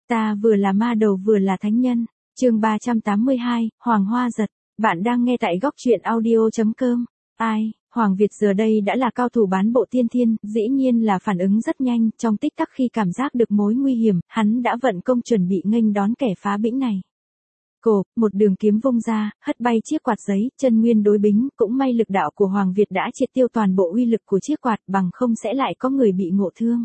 Ta vừa là ma đầu vừa là thánh nhân. Chương 382, Hoàng Hoa Giật. Bạn đang nghe tại góc truyện audio.com. Ai, Hoàng Việt giờ đây đã là cao thủ bán bộ tiên thiên, dĩ nhiên là phản ứng rất nhanh, trong tích tắc khi cảm giác được mối nguy hiểm, hắn đã vận công chuẩn bị nghênh đón kẻ phá bĩnh này. Cổ, một đường kiếm vung ra, hất bay chiếc quạt giấy, chân nguyên đối bính, cũng may lực đạo của Hoàng Việt đã triệt tiêu toàn bộ uy lực của chiếc quạt, bằng không sẽ lại có người bị ngộ thương.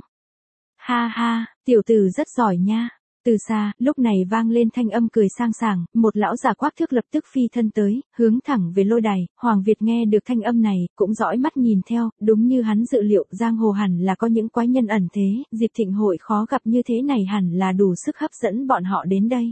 Ha ha, tiểu tử rất giỏi nha. Từ xa, lúc này vang lên thanh âm cười sang sảng, một lão già quắc thước lập tức phi thân tới, hướng thẳng về lôi đài. Hoàng Việt nghe được thanh âm này, cũng dõi mắt nhìn theo, đúng như hắn dự liệu, giang hồ hẳn là có những quái nhân ẩn thế, dịp thịnh hội khó gặp như thế này hẳn là đủ sức hấp dẫn bọn họ đến đây.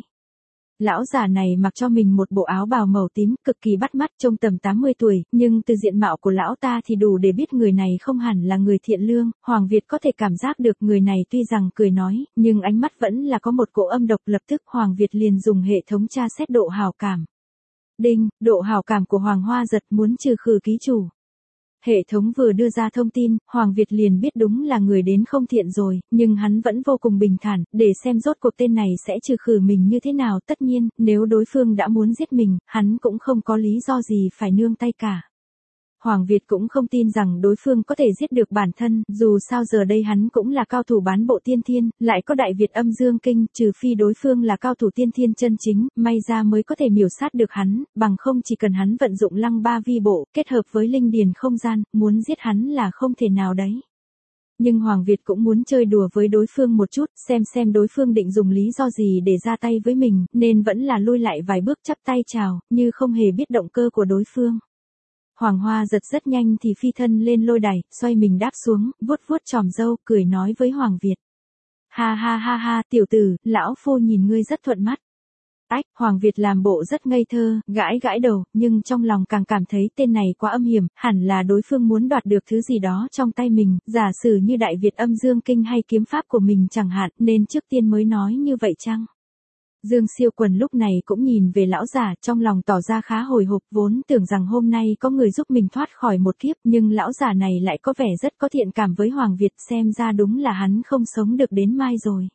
Lão già này mặc cho mình một bộ áo bào màu tím, cực kỳ bắt mắt, trông tầm 80 tuổi, nhưng từ diện mạo của lão ta thì đủ để biết người này không hẳn là người thiện lương. Hoàng Việt có thể cảm giác được người này tuy rằng cười nói, nhưng ánh mắt vẫn là có một cỗ âm độc. Lập tức Hoàng Việt liền dùng hệ thống tra xét độ hảo cảm. Đinh, độ hảo cảm của Hoàng Hoa Giật muốn trừ khử ký chủ. Hệ thống vừa đưa ra thông tin, Hoàng Việt liền biết đúng là người đến không thiện rồi, nhưng hắn vẫn vô cùng bình thản, để xem rốt cuộc tên này sẽ trừ khử mình như thế nào. Tất nhiên, nếu đối phương đã muốn giết mình, hắn cũng không có lý do gì phải nương tay cả. Hoàng Việt cũng không tin rằng đối phương có thể giết được bản thân, dù sao giờ đây hắn cũng là cao thủ bán bộ tiên thiên, lại có Đại Việt Âm Dương Kinh, trừ phi đối phương là cao thủ tiên thiên chân chính, may ra mới có thể miểu sát được hắn, bằng không chỉ cần hắn vận dụng Lăng Ba Vi Bộ, kết hợp với linh điền không gian, muốn giết hắn là không thể nào đấy. Nhưng Hoàng Việt cũng muốn chơi đùa với đối phương một chút, xem đối phương định dùng lý do gì để ra tay với mình, nên vẫn là lui lại vài bước chắp tay chào, như không hề biết động cơ của đối phương. Hoàng Hoa Giật rất nhanh thì phi thân lên lôi đài, xoay mình đáp xuống, vuốt vuốt chòm râu, cười nói với Hoàng Việt. Ha ha ha ha, tiểu tử, lão phu nhìn ngươi rất thuận mắt. Ách, Hoàng Việt làm bộ rất ngây thơ, gãi gãi đầu, nhưng trong lòng càng cảm thấy tên này quá âm hiểm, hẳn là đối phương muốn đoạt được thứ gì đó trong tay mình, giả sử như Đại Việt Âm Dương Kinh hay kiếm pháp của mình chẳng hạn, nên trước tiên mới nói như vậy chăng? Dương Siêu Quần lúc này cũng nhìn về lão giả, trong lòng tỏ ra khá hồi hộp, vốn tưởng rằng hôm nay có người giúp mình thoát khỏi một kiếp, nhưng lão giả này lại có vẻ rất có thiện cảm với Hoàng Việt, xem ra đúng là hắn không sống được đến mai rồi.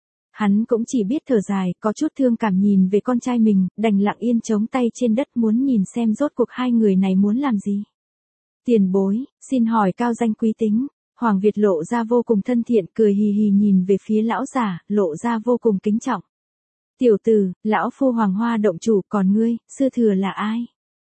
Hắn cũng chỉ biết thở dài, có chút thương cảm nhìn về con trai mình, đành lặng yên chống tay trên đất muốn nhìn xem rốt cuộc hai người này muốn làm gì. Tiền bối, xin hỏi cao danh quý tính. Hoàng Việt lộ ra vô cùng thân thiện, cười hì hì nhìn về phía lão giả, lộ ra vô cùng kính trọng. Tiểu tử, lão phu Hoàng Hoa động chủ, còn ngươi, sư thừa là ai?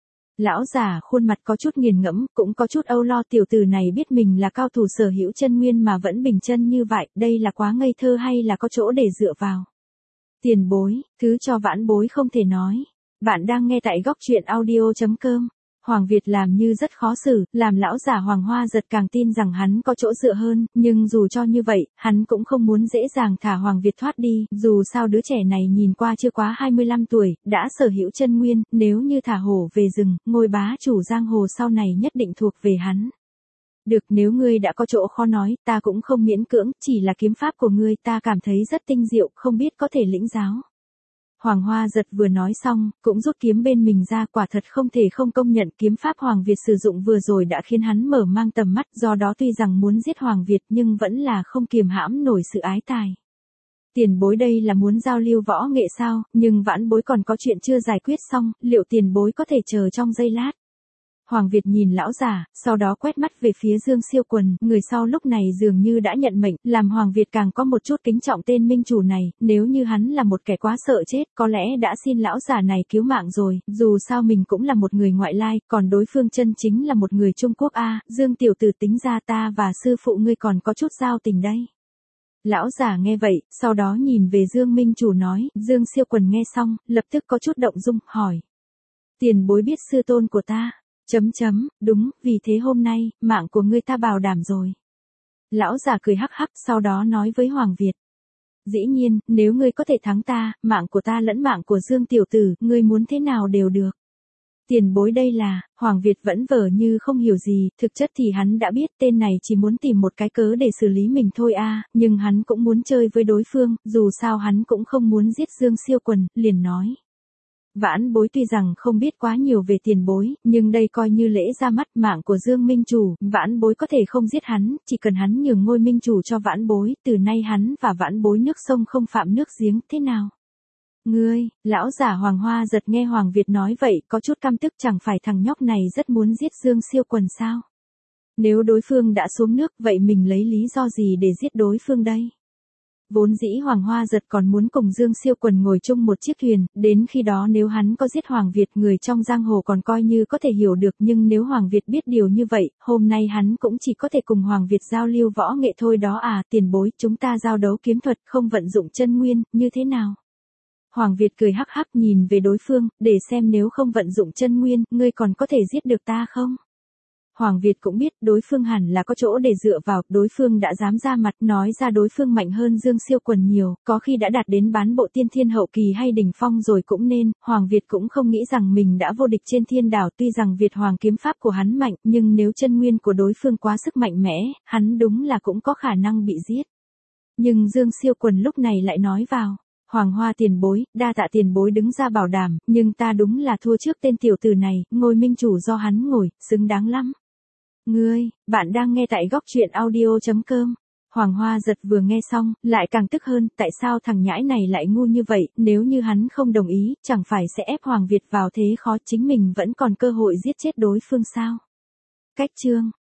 Lão giả khuôn mặt có chút nghiền ngẫm, cũng có chút âu lo. Tiểu tử này biết mình là cao thủ sở hữu chân nguyên mà vẫn bình chân như vậy, đây là quá ngây thơ hay là có chỗ để dựa vào? Tiền bối, thứ cho vãn bối không thể nói. Bạn đang nghe tại góc truyện audio.com. Hoàng Việt làm như rất khó xử, làm lão giả Hoàng Hoa Giật càng tin rằng hắn có chỗ dựa hơn, nhưng dù cho như vậy, hắn cũng không muốn dễ dàng thả Hoàng Việt thoát đi, dù sao đứa trẻ này nhìn qua chưa quá 25 tuổi, đã sở hữu chân nguyên, nếu như thả hổ về rừng, ngôi bá chủ giang hồ sau này nhất định thuộc về hắn. Được, nếu ngươi đã có chỗ khó nói, ta cũng không miễn cưỡng, chỉ là kiếm pháp của ngươi ta cảm thấy rất tinh diệu, không biết có thể lĩnh giáo. Hoàng Hoa Giật vừa nói xong, cũng rút kiếm bên mình ra, quả thật không thể không công nhận kiếm pháp Hoàng Việt sử dụng vừa rồi đã khiến hắn mở mang tầm mắt, do đó tuy rằng muốn giết Hoàng Việt nhưng vẫn là không kiềm hãm nổi sự ái tài. Tiền bối đây là muốn giao lưu võ nghệ sao, nhưng vãn bối còn có chuyện chưa giải quyết xong, liệu tiền bối có thể chờ trong giây lát? Hoàng Việt nhìn lão giả, sau đó quét mắt về phía Dương Siêu Quần, người sau lúc này dường như đã nhận mệnh, làm Hoàng Việt càng có một chút kính trọng tên minh chủ này, nếu như hắn là một kẻ quá sợ chết, có lẽ đã xin lão giả này cứu mạng rồi, dù sao mình cũng là một người ngoại lai, còn đối phương chân chính là một người Trung Quốc a. Dương tiểu tử, tính ra ta và sư phụ ngươi còn có chút giao tình đây. Lão giả nghe vậy, sau đó nhìn về Dương minh chủ nói, Dương Siêu Quần nghe xong, lập tức có chút động dung, hỏi. Tiền bối biết sư tôn của ta? Đúng, vì thế hôm nay, mạng của ngươi ta bảo đảm rồi. Lão giả cười hắc hắc, sau đó nói với Hoàng Việt. Dĩ nhiên, nếu ngươi có thể thắng ta, mạng của ta lẫn mạng của Dương tiểu tử, ngươi muốn thế nào đều được. Tiền bối đây là, Hoàng Việt vẫn vờ như không hiểu gì, thực chất thì hắn đã biết tên này chỉ muốn tìm một cái cớ để xử lý mình thôi a, nhưng hắn cũng muốn chơi với đối phương, dù sao hắn cũng không muốn giết Dương Siêu Quần, liền nói. Vãn Bối tuy rằng không biết quá nhiều về tiền bối, nhưng đây coi như lễ ra mắt mạng của Dương Minh Chủ, Vãn Bối có thể không giết hắn, chỉ cần hắn nhường ngôi Minh Chủ cho Vãn Bối, từ nay hắn và Vãn Bối nước sông không phạm nước giếng, thế nào? Ngươi, lão giả Hoàng Hoa Giật nghe Hoàng Việt nói vậy, có chút căm tức, chẳng phải thằng nhóc này rất muốn giết Dương Siêu Quần sao? Nếu đối phương đã xuống nước, vậy mình lấy lý do gì để giết đối phương đây? Vốn dĩ Hoàng Hoa Giật còn muốn cùng Dương Siêu Quần ngồi chung một chiếc thuyền, đến khi đó nếu hắn có giết Hoàng Việt, người trong giang hồ còn coi như có thể hiểu được, nhưng nếu Hoàng Việt biết điều như vậy, hôm nay hắn cũng chỉ có thể cùng Hoàng Việt giao lưu võ nghệ thôi đó à. Tiền bối, chúng ta giao đấu kiếm thuật, không vận dụng chân nguyên, như thế nào? Hoàng Việt cười hắc hắc nhìn về đối phương, để xem nếu không vận dụng chân nguyên, ngươi còn có thể giết được ta không? Hoàng Việt cũng biết đối phương hẳn là có chỗ để dựa vào, đối phương đã dám ra mặt nói ra đối phương mạnh hơn Dương Siêu Quần nhiều, có khi đã đạt đến bán bộ tiên thiên hậu kỳ hay đỉnh phong rồi cũng nên. Hoàng Việt cũng không nghĩ rằng mình đã vô địch trên thiên đảo, tuy rằng Việt Hoàng kiếm pháp của hắn mạnh, nhưng nếu chân nguyên của đối phương quá sức mạnh mẽ, hắn đúng là cũng có khả năng bị giết. Nhưng Dương Siêu Quần lúc này lại nói vào. Hoàng Hoa tiền bối, đa tạ tiền bối đứng ra bảo đảm, nhưng ta đúng là thua trước tên tiểu tử này, ngôi Minh Chủ do hắn ngồi, xứng đáng lắm. Ngươi, bạn đang nghe tại góc truyện audio.com. Hoàng Hoa Giật vừa nghe xong, lại càng tức hơn, tại sao thằng nhãi này lại ngu như vậy, nếu như hắn không đồng ý, chẳng phải sẽ ép Hoàng Việt vào thế khó, chính mình vẫn còn cơ hội giết chết đối phương sao? Cách chương